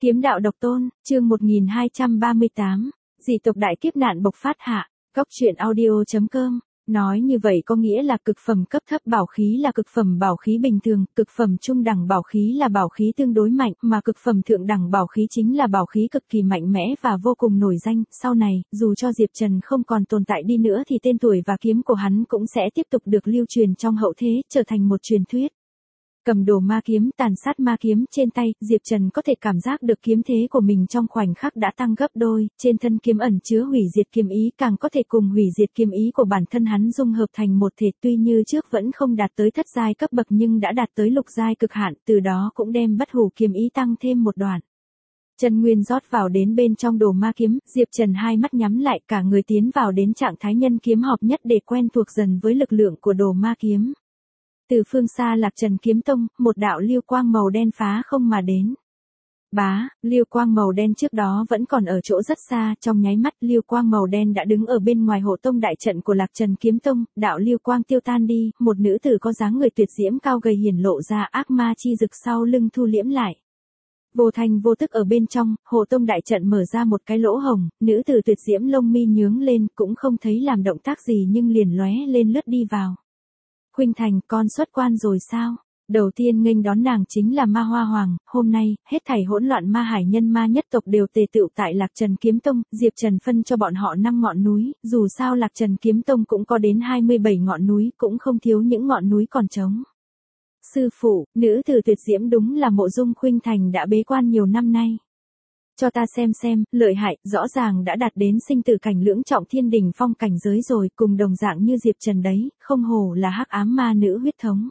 Kiếm đạo độc tôn, chương 1238, dị tộc đại kiếp nạn bộc phát hạ, góc truyện audio.com. Nói như vậy có nghĩa là cực phẩm cấp thấp bảo khí là cực phẩm bảo khí bình thường, cực phẩm trung đẳng bảo khí là bảo khí tương đối mạnh, mà cực phẩm thượng đẳng bảo khí chính là bảo khí cực kỳ mạnh mẽ và vô cùng nổi danh. Sau này, dù cho Diệp Trần không còn tồn tại đi nữa thì tên tuổi và kiếm của hắn cũng sẽ tiếp tục được lưu truyền trong hậu thế, trở thành một truyền thuyết. Cầm đồ ma kiếm, tàn sát ma kiếm trên tay, Diệp Trần có thể cảm giác được kiếm thế của mình trong khoảnh khắc đã tăng gấp đôi, trên thân kiếm ẩn chứa hủy diệt kiếm ý càng có thể cùng hủy diệt kiếm ý của bản thân hắn dung hợp thành một thể, tuy như trước vẫn không đạt tới thất giai cấp bậc nhưng đã đạt tới lục giai cực hạn, từ đó cũng đem bất hủ kiếm ý tăng thêm một đoạn. Chân nguyên rót vào đến bên trong đồ ma kiếm, Diệp Trần hai mắt nhắm lại, cả người tiến vào đến trạng thái nhân kiếm hợp nhất để quen thuộc dần với lực lượng của đồ ma kiếm. Từ phương xa Lạc Trần Kiếm Tông, một đạo liêu quang màu đen phá không mà đến. Bá, liêu quang màu đen trước đó vẫn còn ở chỗ rất xa, trong nháy mắt liêu quang màu đen đã đứng ở bên ngoài hộ tông đại trận của Lạc Trần Kiếm Tông, đạo liêu quang tiêu tan đi, một nữ tử có dáng người tuyệt diễm cao gầy hiển lộ ra ác ma chi dực sau lưng thu liễm lại. Vô thành vô tức ở bên trong, hộ tông đại trận mở ra một cái lỗ hồng, nữ tử tuyệt diễm lông mi nhướng lên, cũng không thấy làm động tác gì nhưng liền lóe lên lướt đi vào. Khuynh Thành, con xuất quan rồi sao? Đầu tiên nghênh đón nàng chính là Ma Hoa Hoàng, hôm nay, hết thảy hỗn loạn ma hải nhân ma nhất tộc đều tề tựu tại Lạc Trần Kiếm Tông, Diệp Trần phân cho bọn họ 5 ngọn núi, dù sao Lạc Trần Kiếm Tông cũng có đến 27 ngọn núi, cũng không thiếu những ngọn núi còn trống. Sư phụ, nữ tử tuyệt diễm đúng là Mộ Dung Khuynh Thành đã bế quan nhiều năm nay. Cho ta xem, lợi hại, rõ ràng đã đạt đến sinh tử cảnh lưỡng trọng thiên đỉnh phong cảnh giới rồi, cùng đồng dạng như Diệp Trần đấy, không hổ là hắc ám ma nữ huyết thống.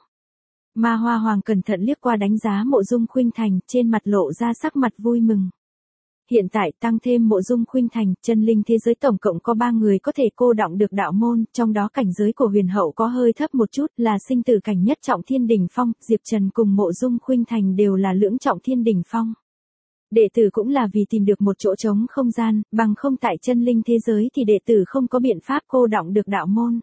Ma Hoa Hoàng cẩn thận liếc qua đánh giá Mộ Dung Khuynh Thành, trên mặt lộ ra sắc mặt vui mừng. Hiện tại tăng thêm Mộ Dung Khuynh Thành, chân linh thế giới tổng cộng có 3 người có thể cô đọng được đạo môn, trong đó cảnh giới của huyền hậu có hơi thấp một chút, là sinh tử cảnh nhất trọng thiên đỉnh phong, Diệp Trần cùng Mộ Dung Khuynh Thành đều là lưỡng trọng thiên đỉnh phong. Đệ tử cũng là vì tìm được một chỗ trống không gian, bằng không tại chân linh thế giới thì đệ tử không có biện pháp cô đọng được đạo môn.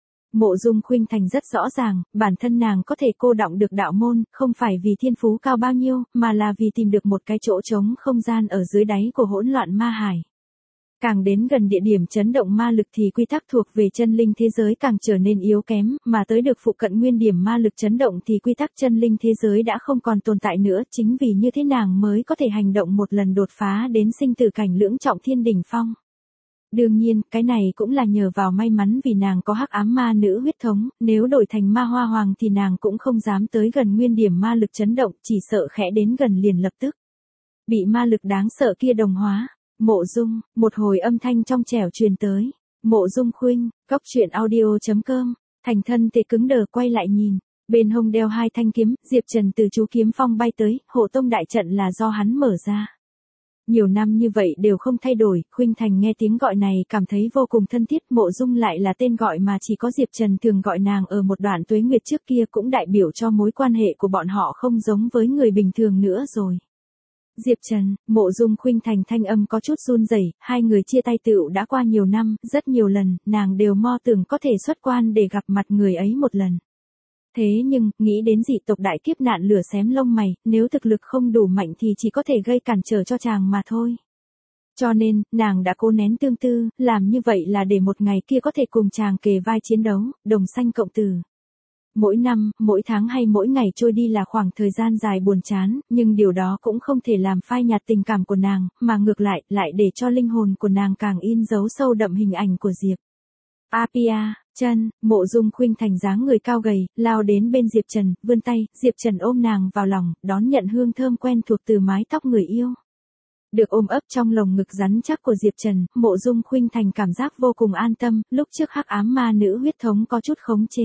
Mộ Dung Khuynh Thành rất rõ ràng, bản thân nàng có thể cô đọng được đạo môn, không phải vì thiên phú cao bao nhiêu, mà là vì tìm được một cái chỗ trống không gian ở dưới đáy của hỗn loạn ma hải. Càng đến gần địa điểm chấn động ma lực thì quy tắc thuộc về chân linh thế giới càng trở nên yếu kém, mà tới được phụ cận nguyên điểm ma lực chấn động thì quy tắc chân linh thế giới đã không còn tồn tại nữa, chính vì như thế nàng mới có thể hành động một lần đột phá đến sinh tử cảnh lưỡng trọng thiên đỉnh phong. Đương nhiên, cái này cũng là nhờ vào may mắn vì nàng có hắc ám ma nữ huyết thống, nếu đổi thành Ma Hoa Hoàng thì nàng cũng không dám tới gần nguyên điểm ma lực chấn động, chỉ sợ khẽ đến gần liền lập tức bị ma lực đáng sợ kia đồng hóa. Mộ Dung, một hồi âm thanh trong trẻo truyền tới. Mộ Dung Khuynh, góc truyện audio.com, thành thân tê cứng đờ quay lại nhìn. Bên hông đeo 2 thanh kiếm, Diệp Trần từ chú kiếm phong bay tới, hộ tông đại trận là do hắn mở ra. Nhiều năm như vậy đều không thay đổi, Khuynh Thành nghe tiếng gọi này cảm thấy vô cùng thân thiết, Mộ Dung lại là tên gọi mà chỉ có Diệp Trần thường gọi nàng ở một đoạn tuế nguyệt trước kia, cũng đại biểu cho mối quan hệ của bọn họ không giống với người bình thường nữa rồi. Diệp Trần, Mộ Dung Khuynh Thành thanh âm có chút run rẩy, hai người chia tay tựu đã qua nhiều năm, rất nhiều lần, nàng đều mơ tưởng có thể xuất quan để gặp mặt người ấy một lần. Thế nhưng, nghĩ đến dị tộc đại kiếp nạn lửa xém lông mày, nếu thực lực không đủ mạnh thì chỉ có thể gây cản trở cho chàng mà thôi. Cho nên, nàng đã cố nén tương tư, làm như vậy là để một ngày kia có thể cùng chàng kề vai chiến đấu, đồng sanh cộng tử. Mỗi năm, mỗi tháng hay mỗi ngày trôi đi là khoảng thời gian dài buồn chán, nhưng điều đó cũng không thể làm phai nhạt tình cảm của nàng, mà ngược lại để cho linh hồn của nàng càng in dấu sâu đậm hình ảnh của Diệp. Apia, chân, Mộ Dung Khuynh Thành dáng người cao gầy, lao đến bên Diệp Trần, vươn tay, Diệp Trần ôm nàng vào lòng, đón nhận hương thơm quen thuộc từ mái tóc người yêu. Được ôm ấp trong lồng ngực rắn chắc của Diệp Trần, Mộ Dung Khuynh Thành cảm giác vô cùng an tâm, lúc trước hắc ám ma nữ huyết thống có chút khống chế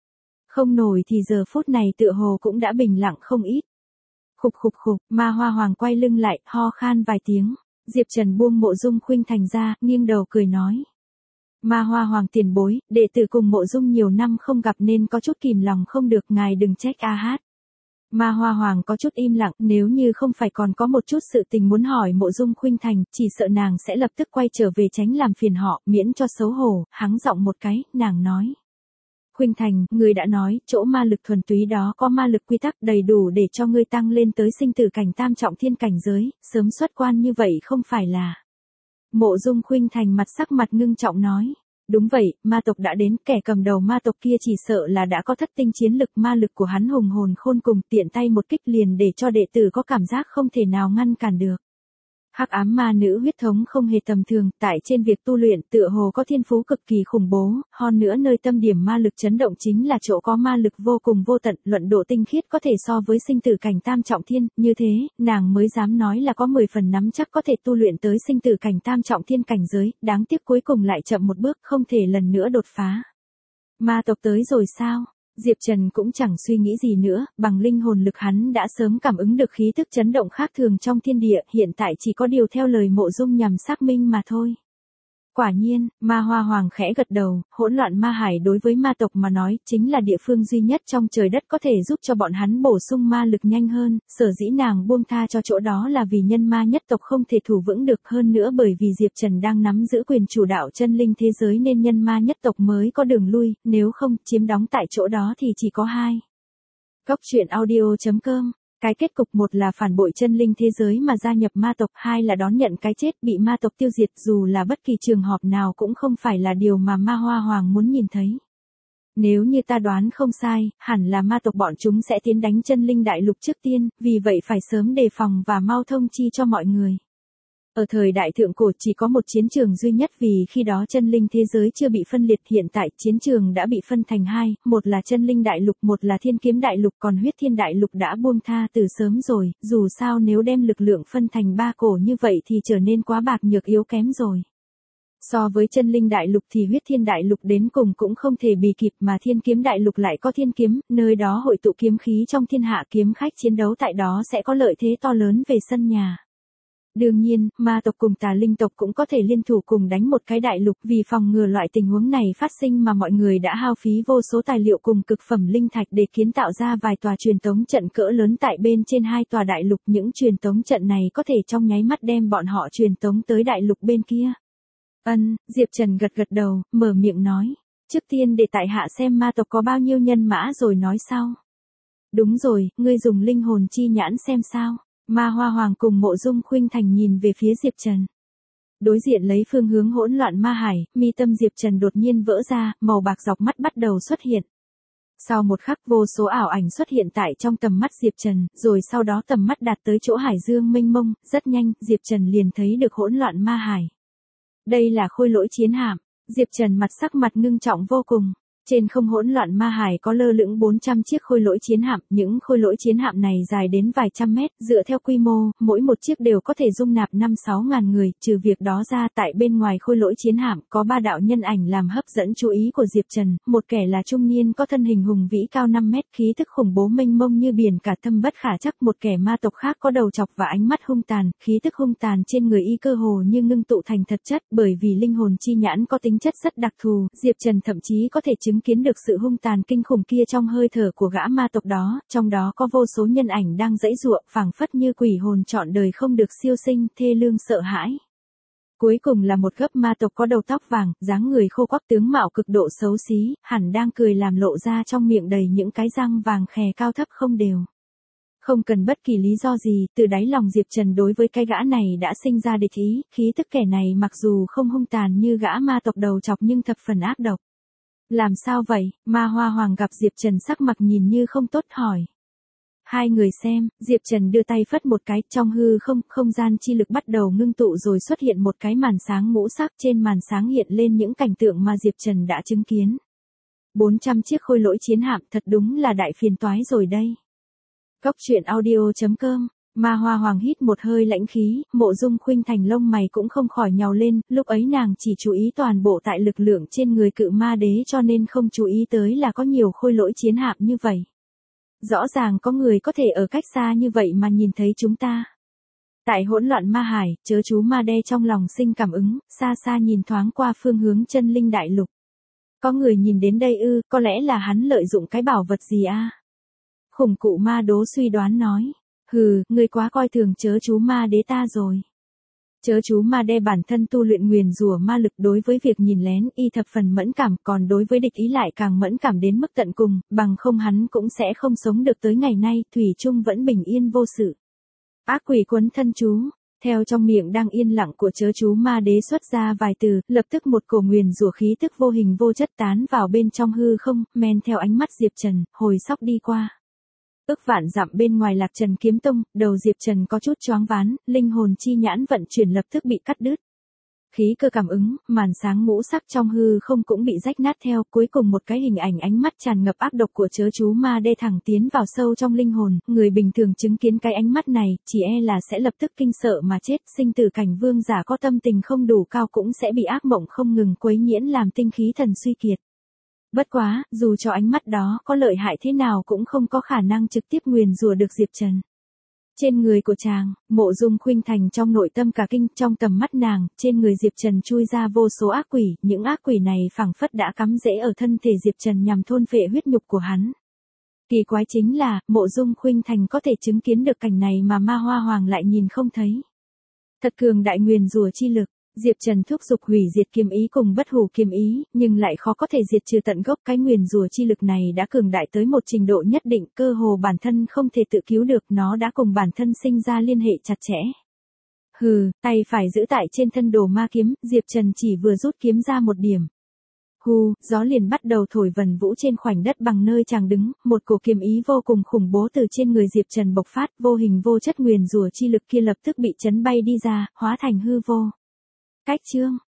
không nổi thì giờ phút này tựa hồ cũng đã bình lặng không ít. Khục, Ma Hoa Hoàng quay lưng lại, ho khan vài tiếng. Diệp Trần buông Mộ Dung Khuynh Thành ra, nghiêng đầu cười nói. Ma Hoa Hoàng tiền bối, đệ tử cùng Mộ Dung nhiều năm không gặp nên có chút kìm lòng không được, ngài đừng trách a hát. Ma Hoa Hoàng có chút im lặng, nếu như không phải còn có một chút sự tình muốn hỏi Mộ Dung Khuynh Thành, chỉ sợ nàng sẽ lập tức quay trở về tránh làm phiền họ, miễn cho xấu hổ, hắng giọng một cái, nàng nói. Khuynh Thành, ngươi đã nói, chỗ ma lực thuần túy đó có ma lực quy tắc đầy đủ để cho ngươi tăng lên tới sinh tử cảnh tam trọng thiên cảnh giới, sớm xuất quan như vậy không phải là. Mộ Dung Khuynh Thành sắc mặt ngưng trọng nói. Đúng vậy, ma tộc đã đến, kẻ cầm đầu ma tộc kia chỉ sợ là đã có thất tinh chiến lực, ma lực của hắn hùng hồn khôn cùng, tiện tay một kích liền để cho đệ tử có cảm giác không thể nào ngăn cản được. Hắc ám ma nữ huyết thống không hề tầm thường, tại trên việc tu luyện tựa hồ có thiên phú cực kỳ khủng bố, hơn nữa nơi tâm điểm ma lực chấn động chính là chỗ có ma lực vô cùng vô tận, luận độ tinh khiết có thể so với sinh tử cảnh tam trọng thiên, như thế, nàng mới dám nói là có 10 phần nắm chắc có thể tu luyện tới sinh tử cảnh tam trọng thiên cảnh giới, đáng tiếc cuối cùng lại chậm một bước, không thể lần nữa đột phá. Ma tộc tới rồi sao? Diệp Trần cũng chẳng suy nghĩ gì nữa, bằng linh hồn lực hắn đã sớm cảm ứng được khí tức chấn động khác thường trong thiên địa, hiện tại chỉ có điều theo lời Mộ Dung nhằm xác minh mà thôi. Quả nhiên, Ma Hoa Hoàng khẽ gật đầu, hỗn loạn ma hải đối với ma tộc mà nói, chính là địa phương duy nhất trong trời đất có thể giúp cho bọn hắn bổ sung ma lực nhanh hơn, sở dĩ nàng buông tha cho chỗ đó là vì nhân ma nhất tộc không thể thủ vững được, hơn nữa bởi vì Diệp Trần đang nắm giữ quyền chủ đạo chân linh thế giới nên nhân ma nhất tộc mới có đường lui, nếu không, chiếm đóng tại chỗ đó thì chỉ có hai. Góc truyện audio.com. Cái kết cục một là phản bội chân linh thế giới mà gia nhập ma tộc, hai là đón nhận cái chết bị ma tộc tiêu diệt, dù là bất kỳ trường hợp nào cũng không phải là điều mà Ma Hoa Hoàng muốn nhìn thấy. Nếu như ta đoán không sai, hẳn là ma tộc bọn chúng sẽ tiến đánh chân linh đại lục trước tiên, vì vậy phải sớm đề phòng và mau thông chi cho mọi người. Ở thời đại thượng cổ chỉ có một chiến trường duy nhất vì khi đó chân linh thế giới chưa bị phân liệt, hiện tại chiến trường đã bị phân thành hai, một là chân linh đại lục, một là thiên kiếm đại lục, còn huyết thiên đại lục đã buông tha từ sớm rồi, dù sao nếu đem lực lượng phân thành ba cổ như vậy thì trở nên quá bạc nhược yếu kém rồi. So với chân linh đại lục thì huyết thiên đại lục đến cùng cũng không thể bì kịp, mà thiên kiếm đại lục lại có thiên kiếm, nơi đó hội tụ kiếm khí trong thiên hạ, kiếm khách chiến đấu tại đó sẽ có lợi thế to lớn về sân nhà. Đương nhiên, ma tộc cùng tà linh tộc cũng có thể liên thủ cùng đánh một cái đại lục, vì phòng ngừa loại tình huống này phát sinh mà mọi người đã hao phí vô số tài liệu cùng cực phẩm linh thạch để kiến tạo ra vài tòa truyền tống trận cỡ lớn tại bên trên hai tòa đại lục, những truyền tống trận này có thể trong nháy mắt đem bọn họ truyền tống tới đại lục bên kia. Diệp Trần gật gật đầu, mở miệng nói, trước tiên để tại hạ xem ma tộc có bao nhiêu nhân mã rồi nói sau. Đúng rồi, ngươi dùng linh hồn chi nhãn xem sao? Ma Hoa Hoàng cùng Mộ Dung Khuynh Thành nhìn về phía Diệp Trần. Đối diện lấy phương hướng hỗn loạn ma hải, mi tâm Diệp Trần đột nhiên vỡ ra, màu bạc dọc mắt bắt đầu xuất hiện. Sau một khắc vô số ảo ảnh xuất hiện tại trong tầm mắt Diệp Trần, rồi sau đó tầm mắt đạt tới chỗ hải dương mênh mông, rất nhanh, Diệp Trần liền thấy được hỗn loạn ma hải. Đây là khôi lỗi chiến hạm, Diệp Trần sắc mặt ngưng trọng vô cùng. Trên không hỗn loạn ma hải có lơ lửng 400 chiếc khôi lỗi chiến hạm, những khôi lỗi chiến hạm này dài đến vài trăm mét, dựa theo quy mô, mỗi một chiếc đều có thể dung nạp 5-6 ngàn người, trừ việc đó ra tại bên ngoài khôi lỗi chiến hạm có 3 đạo nhân ảnh làm hấp dẫn chú ý của Diệp Trần, một kẻ là trung niên có thân hình hùng vĩ cao 5 mét, khí tức khủng bố mênh mông như biển cả thâm bất khả trắc, một kẻ ma tộc khác có đầu chọc và ánh mắt hung tàn, khí tức hung tàn trên người y cơ hồ như ngưng tụ thành thật chất, bởi vì linh hồn chi nhãn có tính chất rất đặc thù, Diệp Trần thậm chí có thể chứng kiến được sự hung tàn kinh khủng kia trong hơi thở của gã ma tộc đó, trong đó có vô số nhân ảnh đang giãy giụa, phảng phất như quỷ hồn trọn đời không được siêu sinh, thê lương sợ hãi. Cuối cùng là một gấp ma tộc có đầu tóc vàng, dáng người khô quắc, tướng mạo cực độ xấu xí, hẳn đang cười làm lộ ra trong miệng đầy những cái răng vàng khè cao thấp không đều. Không cần bất kỳ lý do gì, từ đáy lòng Diệp Trần đối với cái gã này đã sinh ra địch ý, khí tức kẻ này mặc dù không hung tàn như gã ma tộc đầu chọc nhưng thập phần ác độc. Làm sao vậy? Ma Hoa Hoàng gặp Diệp Trần sắc mặt nhìn như không tốt hỏi. Hai người xem, Diệp Trần đưa tay phất một cái, trong hư không, không gian chi lực bắt đầu ngưng tụ rồi xuất hiện một cái màn sáng ngũ sắc, trên màn sáng hiện lên những cảnh tượng mà Diệp Trần đã chứng kiến. 400 chiếc khôi lỗi chiến hạm, thật đúng là đại phiền toái rồi đây. Góc truyện audio.com. Ma Hoa Hoàng hít một hơi lãnh khí, Mộ Dung Khuynh Thành lông mày cũng không khỏi nhàu lên, lúc ấy nàng chỉ chú ý toàn bộ tại lực lượng trên người cự ma đế cho nên không chú ý tới là có nhiều khôi lỗi chiến hạm như vậy. Rõ ràng có người có thể ở cách xa như vậy mà nhìn thấy chúng ta. Tại hỗn loạn ma hải, chớ chú ma đe trong lòng sinh cảm ứng, xa xa nhìn thoáng qua phương hướng chân linh đại lục. Có người nhìn đến đây ư, có lẽ là hắn lợi dụng cái bảo vật gì a? Khủng cụ ma đố suy đoán nói. Hừ, ngươi quá coi thường chớ chú ma đế ta rồi. Chớ chú ma đe bản thân tu luyện nguyền rủa ma lực, đối với việc nhìn lén y thập phần mẫn cảm, còn đối với địch ý lại càng mẫn cảm đến mức tận cùng, bằng không hắn cũng sẽ không sống được tới ngày nay, thủy chung vẫn bình yên vô sự. Ác quỷ quấn thân chú. Theo trong miệng đang yên lặng của chớ chú ma đế xuất ra vài từ, lập tức một cổ nguyền rủa khí tức vô hình vô chất tán vào bên trong hư không, men theo ánh mắt Diệp Trần, hồi sóc đi qua. Ước vạn dặm bên ngoài Lạc Trần kiếm tông, đầu Diệp Trần có chút choáng váng, linh hồn chi nhãn vận chuyển lập tức bị cắt đứt. Khí cơ cảm ứng, màn sáng ngũ sắc trong hư không cũng bị rách nát theo, cuối cùng một cái hình ảnh ánh mắt tràn ngập ác độc của chớ chú ma đê thẳng tiến vào sâu trong linh hồn, người bình thường chứng kiến cái ánh mắt này, chỉ e là sẽ lập tức kinh sợ mà chết, sinh tử cảnh vương giả có tâm tình không đủ cao cũng sẽ bị ác mộng không ngừng quấy nhiễu làm tinh khí thần suy kiệt. Bất quá, dù cho ánh mắt đó có lợi hại thế nào cũng không có khả năng trực tiếp nguyền rủa được Diệp Trần. Trên người của chàng, Mộ Dung Khuynh Thành trong nội tâm cả kinh, trong tầm mắt nàng, trên người Diệp Trần chui ra vô số ác quỷ, những ác quỷ này phảng phất đã cắm rễ ở thân thể Diệp Trần nhằm thôn phệ huyết nhục của hắn. Kỳ quái chính là, Mộ Dung Khuynh Thành có thể chứng kiến được cảnh này mà Ma Hoa Hoàng lại nhìn không thấy. Thật cường đại nguyền rủa chi lực. Diệp Trần thúc giục hủy diệt kiếm ý cùng bất hủ kiếm ý, nhưng lại khó có thể diệt trừ tận gốc, cái nguyền rủa chi lực này đã cường đại tới một trình độ nhất định, cơ hồ bản thân không thể tự cứu được, nó đã cùng bản thân sinh ra liên hệ chặt chẽ. Hừ, tay phải giữ tại trên thân đồ ma kiếm, Diệp Trần chỉ vừa rút kiếm ra một điểm. Hù, gió liền bắt đầu thổi vần vũ trên khoảnh đất bằng nơi chàng đứng, một cổ kiếm ý vô cùng khủng bố từ trên người Diệp Trần bộc phát, vô hình vô chất nguyền rủa chi lực kia lập tức bị chấn bay đi ra, hóa thành hư vô. Cách chương